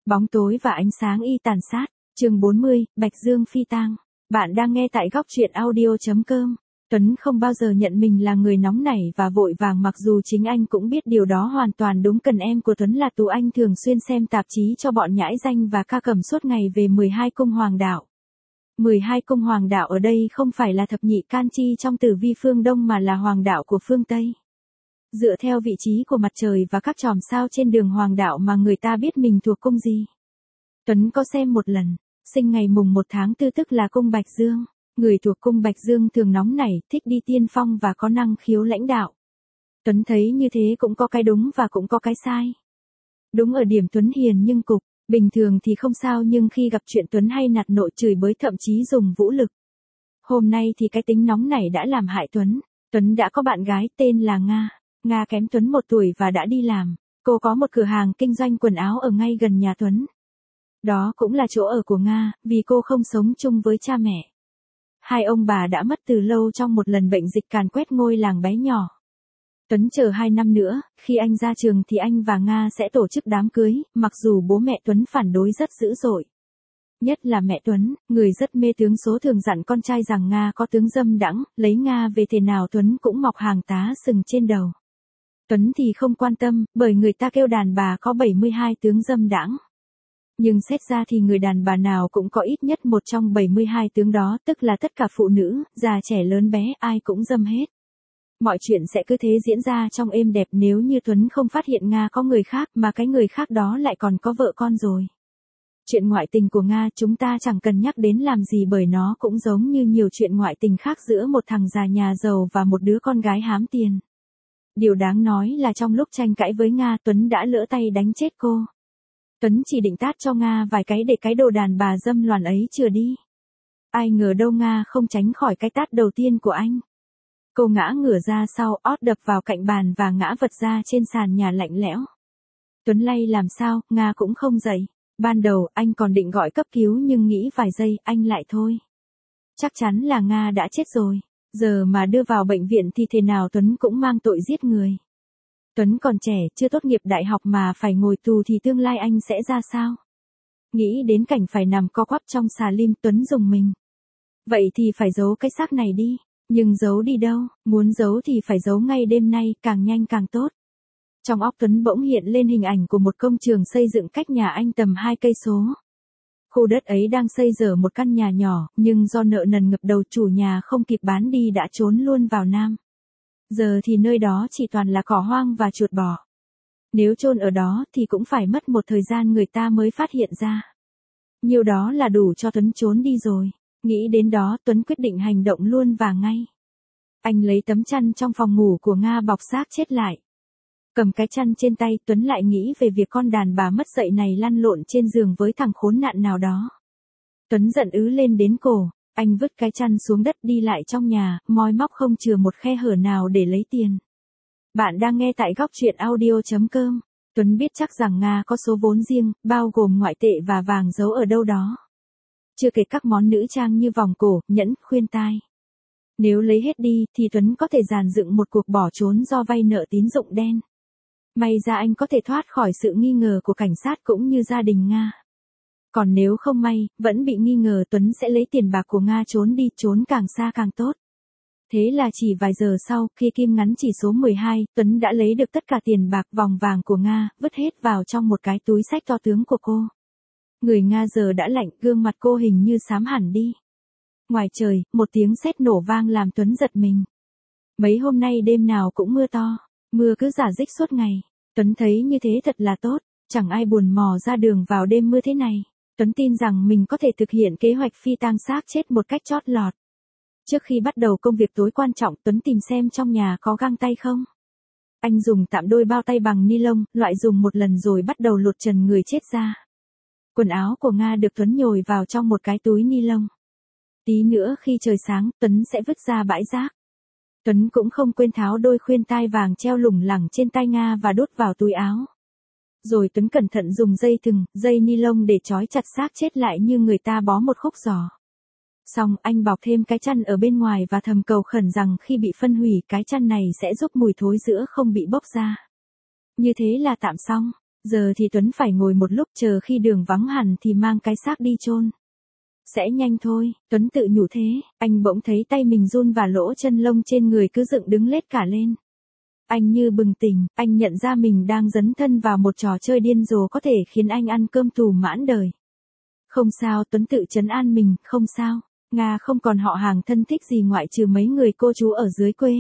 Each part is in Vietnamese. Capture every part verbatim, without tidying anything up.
Bóng tối và ánh sáng y tàn sát. Chương bốn mươi, Bạch Dương phi tang. Bạn đang nghe tại góc truyện audio chấm com. Tuấn không bao giờ nhận mình là người nóng nảy và vội vàng, mặc dù chính anh cũng biết điều đó hoàn toàn đúng. Cần em của Tuấn là Tú Anh thường xuyên xem tạp chí cho bọn nhãi danh và ca cầm suốt ngày về mười hai cung hoàng đạo. mười hai cung hoàng đạo ở đây không phải là thập nhị can chi trong tử vi phương Đông mà là hoàng đạo của phương Tây. Dựa theo vị trí của mặt trời và các chòm sao trên đường hoàng đạo mà người ta biết mình thuộc cung gì. Tuấn có xem một lần, sinh ngày mùng một tháng tư tức là cung Bạch Dương. Người thuộc cung Bạch Dương thường nóng nảy, thích đi tiên phong và có năng khiếu lãnh đạo. Tuấn thấy như thế cũng có cái đúng và cũng có cái sai. Đúng ở điểm Tuấn hiền nhưng cục, bình thường thì không sao, nhưng khi gặp chuyện Tuấn hay nạt nộ chửi bới, thậm chí dùng vũ lực. Hôm nay thì cái tính nóng nảy đã làm hại Tuấn. Tuấn đã có bạn gái tên là Nga. Nga kém Tuấn một tuổi và đã đi làm. Cô có một cửa hàng kinh doanh quần áo ở ngay gần nhà Tuấn. Đó cũng là chỗ ở của Nga, vì cô không sống chung với cha mẹ. Hai ông bà đã mất từ lâu trong một lần bệnh dịch càn quét ngôi làng bé nhỏ. Tuấn chờ hai năm nữa, khi anh ra trường thì anh và Nga sẽ tổ chức đám cưới, mặc dù bố mẹ Tuấn phản đối rất dữ dội. Nhất là mẹ Tuấn, người rất mê tướng số, thường dặn con trai rằng Nga có tướng dâm đãng, lấy Nga về thế nào Tuấn cũng mọc hàng tá sừng trên đầu. Tuấn thì không quan tâm, bởi người ta kêu đàn bà có bảy mươi hai tướng dâm đãng. Nhưng xét ra thì người đàn bà nào cũng có ít nhất một trong bảy mươi hai tướng đó, tức là tất cả phụ nữ, già trẻ lớn bé, ai cũng dâm hết. Mọi chuyện sẽ cứ thế diễn ra trong êm đẹp nếu như Tuấn không phát hiện Nga có người khác, mà cái người khác đó lại còn có vợ con rồi. Chuyện ngoại tình của Nga chúng ta chẳng cần nhắc đến làm gì, bởi nó cũng giống như nhiều chuyện ngoại tình khác giữa một thằng già nhà giàu và một đứa con gái hám tiền. Điều đáng nói là trong lúc tranh cãi với Nga, Tuấn đã lỡ tay đánh chết cô. Tuấn chỉ định tát cho Nga vài cái để cái đồ đàn bà dâm loạn ấy chừa đi. Ai ngờ đâu Nga không tránh khỏi cái tát đầu tiên của anh. Cô ngã ngửa ra sau, ót đập vào cạnh bàn và ngã vật ra trên sàn nhà lạnh lẽo. Tuấn lay làm sao, Nga cũng không dậy. Ban đầu anh còn định gọi cấp cứu, nhưng nghĩ vài giây anh lại thôi. Chắc chắn là Nga đã chết rồi. Giờ mà đưa vào bệnh viện thì thế nào Tuấn cũng mang tội giết người. Tuấn còn trẻ, chưa tốt nghiệp đại học mà phải ngồi tù thì tương lai anh sẽ ra sao? Nghĩ đến cảnh phải nằm co quắp trong xà lim, Tuấn rùng mình. Vậy thì phải giấu cái xác này đi. Nhưng giấu đi đâu? Muốn giấu thì phải giấu ngay đêm nay, càng nhanh càng tốt. Trong óc Tuấn bỗng hiện lên hình ảnh của một công trường xây dựng cách nhà anh tầm hai cây số. Khu đất ấy đang xây dở một căn nhà nhỏ, nhưng do nợ nần ngập đầu, chủ nhà không kịp bán đi đã trốn luôn vào Nam. Giờ thì nơi đó chỉ toàn là cỏ hoang và chuột bò. Nếu chôn ở đó thì cũng phải mất một thời gian người ta mới phát hiện ra. Nhiều đó là đủ cho Tuấn trốn đi rồi. Nghĩ đến đó, Tuấn quyết định hành động luôn và ngay. Anh lấy tấm chăn trong phòng ngủ của Nga bọc xác chết lại. Cầm cái chăn trên tay, Tuấn lại nghĩ về việc con đàn bà mất dạy này lăn lộn trên giường với thằng khốn nạn nào đó. Tuấn giận ứ lên đến cổ, anh vứt cái chăn xuống đất, đi lại trong nhà, moi móc không chừa một khe hở nào để lấy tiền. Bạn đang nghe tại góc truyện audio chấm com. Tuấn biết chắc rằng Nga có số vốn riêng, bao gồm ngoại tệ và vàng giấu ở đâu đó. Chưa kể các món nữ trang như vòng cổ, nhẫn, khuyên tai. Nếu lấy hết đi thì Tuấn có thể dàn dựng một cuộc bỏ trốn do vay nợ tín dụng đen. May ra anh có thể thoát khỏi sự nghi ngờ của cảnh sát cũng như gia đình Nga. Còn nếu không may, vẫn bị nghi ngờ, Tuấn sẽ lấy tiền bạc của Nga trốn đi, trốn càng xa càng tốt. Thế là chỉ vài giờ sau, khi kim ngắn chỉ số mười hai, Tuấn đã lấy được tất cả tiền bạc, vòng vàng của Nga, vứt hết vào trong một cái túi xách to tướng của cô. Người Nga giờ đã lạnh, gương mặt cô hình như xám hẳn đi. Ngoài trời, một tiếng sét nổ vang làm Tuấn giật mình. Mấy hôm nay đêm nào cũng mưa to, mưa cứ rả rích suốt ngày. Tuấn thấy như thế thật là tốt, chẳng ai buồn mò ra đường vào đêm mưa thế này. Tuấn tin rằng mình có thể thực hiện kế hoạch phi tang xác chết một cách chót lọt. Trước khi bắt đầu công việc tối quan trọng, Tuấn tìm xem trong nhà có găng tay không. Anh dùng tạm đôi bao tay bằng ni lông, loại dùng một lần rồi bắt đầu lột trần người chết ra. Quần áo của Nga được Tuấn nhồi vào trong một cái túi ni lông. Tí nữa khi trời sáng, Tuấn sẽ vứt ra bãi rác. Tuấn cũng không quên tháo đôi khuyên tai vàng treo lủng lẳng trên tay Nga và đút vào túi áo. Rồi Tuấn cẩn thận dùng dây thừng, dây ni lông để trói chặt xác chết lại như người ta bó một khúc giò. Xong, anh bọc thêm cái chăn ở bên ngoài và thầm cầu khẩn rằng khi bị phân hủy, cái chăn này sẽ giúp mùi thối rữa không bị bốc ra. Như thế là tạm xong. Giờ thì Tuấn phải ngồi một lúc chờ khi đường vắng hẳn thì mang cái xác đi chôn. Sẽ nhanh thôi, Tuấn tự nhủ thế, anh bỗng thấy tay mình run và lỗ chân lông trên người cứ dựng đứng lết cả lên. Anh như bừng tỉnh, anh nhận ra mình đang dấn thân vào một trò chơi điên rồ có thể khiến anh ăn cơm tù mãn đời. Không sao, Tuấn tự trấn an mình, không sao, Nga không còn họ hàng thân thích gì ngoại trừ mấy người cô chú ở dưới quê.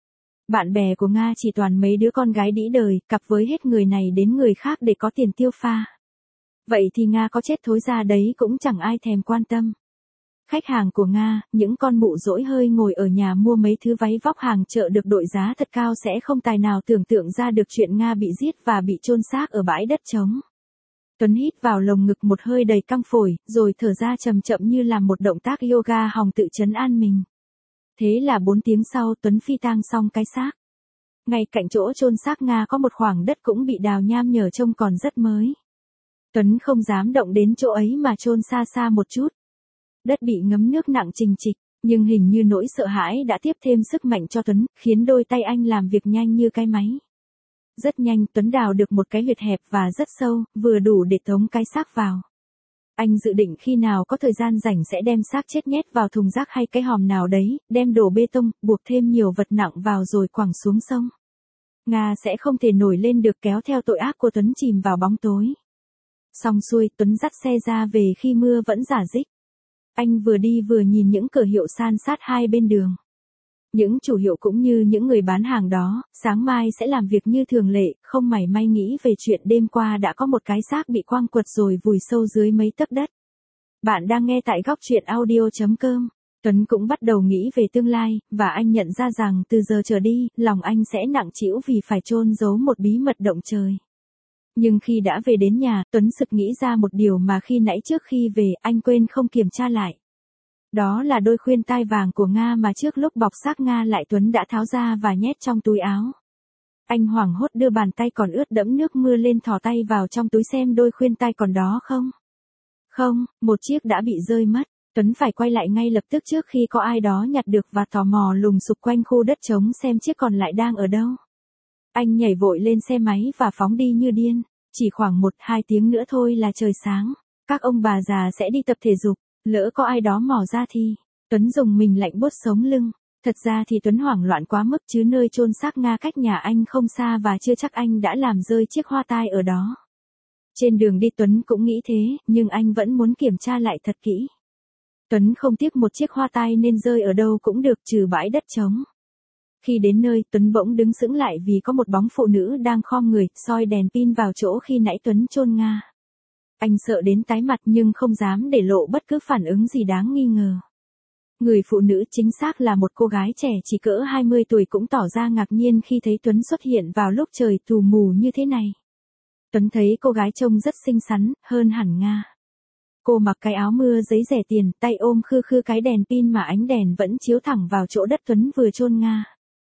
Bạn bè của Nga chỉ toàn mấy đứa con gái đĩ đời, cặp với hết người này đến người khác để có tiền tiêu pha. Vậy thì Nga có chết thối ra đấy cũng chẳng ai thèm quan tâm. Khách hàng của Nga, những con mụ dỗi hơi ngồi ở nhà mua mấy thứ váy vóc hàng chợ được đội giá thật cao sẽ không tài nào tưởng tượng ra được chuyện Nga bị giết và bị chôn xác ở bãi đất trống. Tuấn hít vào lồng ngực một hơi đầy căng phổi, rồi thở ra chậm chậm như làm một động tác yoga hòng tự trấn an mình. Thế là bốn tiếng sau Tuấn phi tang xong cái xác. Ngay cạnh chỗ chôn xác Nga có một khoảng đất cũng bị đào nham nhở trông còn rất mới. Tuấn không dám động đến chỗ ấy mà chôn xa xa một chút. Đất bị ngấm nước nặng trình trịch, nhưng hình như nỗi sợ hãi đã tiếp thêm sức mạnh cho Tuấn, khiến đôi tay anh làm việc nhanh như cái máy. Rất nhanh Tuấn đào được một cái huyệt hẹp và rất sâu, vừa đủ để tống cái xác vào. Anh dự định khi nào có thời gian rảnh sẽ đem xác chết nhét vào thùng rác hay cái hòm nào đấy, đem đổ bê tông, buộc thêm nhiều vật nặng vào rồi quẳng xuống sông. Nga sẽ không thể nổi lên được kéo theo tội ác của Tuấn chìm vào bóng tối. Xong xuôi Tuấn dắt xe ra về khi mưa vẫn rả rích. Anh vừa đi vừa nhìn những cửa hiệu san sát hai bên đường. Những chủ hiệu cũng như những người bán hàng đó, sáng mai sẽ làm việc như thường lệ, không mảy may nghĩ về chuyện đêm qua đã có một cái xác bị quăng quật rồi vùi sâu dưới mấy tấc đất. Bạn đang nghe tại góc truyện audio chấm com. Tuấn cũng bắt đầu nghĩ về tương lai, và anh nhận ra rằng từ giờ trở đi, lòng anh sẽ nặng trĩu vì phải chôn giấu một bí mật động trời. Nhưng khi đã về đến nhà, Tuấn sực nghĩ ra một điều mà khi nãy trước khi về, anh quên không kiểm tra lại. Đó là đôi khuyên tai vàng của Nga mà trước lúc bọc xác Nga lại Tuấn đã tháo ra và nhét trong túi áo. Anh hoảng hốt đưa bàn tay còn ướt đẫm nước mưa lên thò tay vào trong túi xem đôi khuyên tai còn đó không. Không, một chiếc đã bị rơi mất. Tuấn phải quay lại ngay lập tức trước khi có ai đó nhặt được và tò mò lùng sục quanh khu đất trống xem chiếc còn lại đang ở đâu. Anh nhảy vội lên xe máy và phóng đi như điên. Chỉ khoảng một hai tiếng nữa thôi là trời sáng. Các ông bà già sẽ đi tập thể dục. Lỡ có ai đó mò ra thì, Tuấn dùng mình lạnh buốt sống lưng. Thật ra thì Tuấn hoảng loạn quá mức chứ nơi chôn xác Nga cách nhà anh không xa và chưa chắc anh đã làm rơi chiếc hoa tai ở đó. Trên đường đi Tuấn cũng nghĩ thế, nhưng anh vẫn muốn kiểm tra lại thật kỹ. Tuấn không tiếc một chiếc hoa tai nên rơi ở đâu cũng được trừ bãi đất trống. Khi đến nơi, Tuấn bỗng đứng sững lại vì có một bóng phụ nữ đang khom người, soi đèn pin vào chỗ khi nãy Tuấn chôn Nga. Anh sợ đến tái mặt nhưng không dám để lộ bất cứ phản ứng gì đáng nghi ngờ. Người phụ nữ chính xác là một cô gái trẻ chỉ cỡ hai mươi tuổi cũng tỏ ra ngạc nhiên khi thấy Tuấn xuất hiện vào lúc trời tù mù như thế này. Tuấn thấy cô gái trông rất xinh xắn, hơn hẳn Nga. Cô mặc cái áo mưa giấy rẻ tiền, tay ôm khư khư cái đèn pin mà ánh đèn vẫn chiếu thẳng vào chỗ đất Tuấn vừa chôn Nga.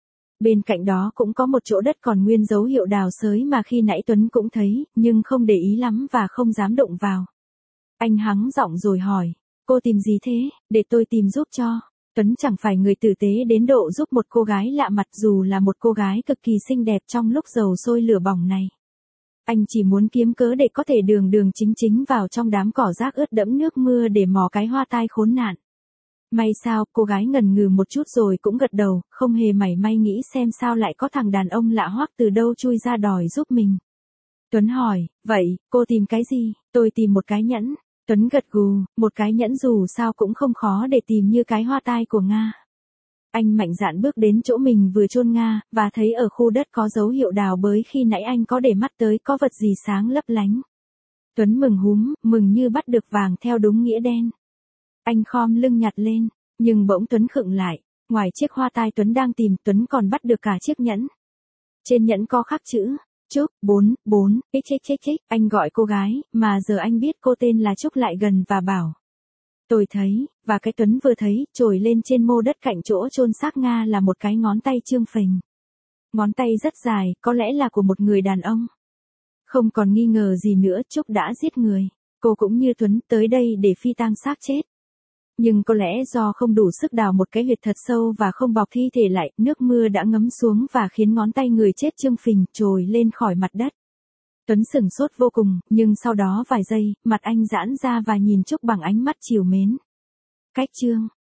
Bên cạnh đó cũng có một chỗ đất còn nguyên dấu hiệu đào xới mà khi nãy Tuấn cũng thấy, nhưng không để ý lắm và không dám động vào. Anh hắng giọng rồi hỏi, cô tìm gì thế, để tôi tìm giúp cho. Tuấn chẳng phải người tử tế đến độ giúp một cô gái lạ mặt dù là một cô gái cực kỳ xinh đẹp trong lúc dầu sôi lửa bỏng này. Anh chỉ muốn kiếm cớ để có thể đường đường chính chính vào trong đám cỏ rác ướt đẫm nước mưa để mò cái hoa tai khốn nạn. May sao, cô gái ngần ngừ một chút rồi cũng gật đầu, không hề mảy may nghĩ xem sao lại có thằng đàn ông lạ hoắc từ đâu chui ra đòi giúp mình. Tuấn hỏi, vậy, cô tìm cái gì? Tôi tìm một cái nhẫn. Tuấn gật gù, một cái nhẫn dù sao cũng không khó để tìm như cái hoa tai của Nga. Anh mạnh dạn bước đến chỗ mình vừa chôn Nga, và thấy ở khu đất có dấu hiệu đào bới khi nãy anh có để mắt tới có vật gì sáng lấp lánh. Tuấn mừng húm, mừng như bắt được vàng theo đúng nghĩa đen. Anh khom lưng nhặt lên, nhưng bỗng Tuấn khựng lại, ngoài chiếc hoa tai Tuấn đang tìm, Tuấn còn bắt được cả chiếc nhẫn. Trên nhẫn có khắc chữ, Trúc, bốn, bốn, chích chích chích chích, anh gọi cô gái, mà giờ anh biết cô tên là Trúc lại gần và bảo. Tôi thấy, và cái Tuấn vừa thấy, trồi lên trên mô đất cạnh chỗ chôn xác Nga là một cái ngón tay trương phình. Ngón tay rất dài, có lẽ là của một người đàn ông. Không còn nghi ngờ gì nữa, Trúc đã giết người. Cô cũng như Tuấn tới đây để phi tang xác chết. Nhưng có lẽ do không đủ sức đào một cái huyệt thật sâu và không bọc thi thể lại, nước mưa đã ngấm xuống và khiến ngón tay người chết trương phình trồi lên khỏi mặt đất. Tuấn sửng sốt vô cùng, nhưng sau đó vài giây, mặt anh giãn ra và nhìn Trúc bằng ánh mắt trìu mến. Cách chương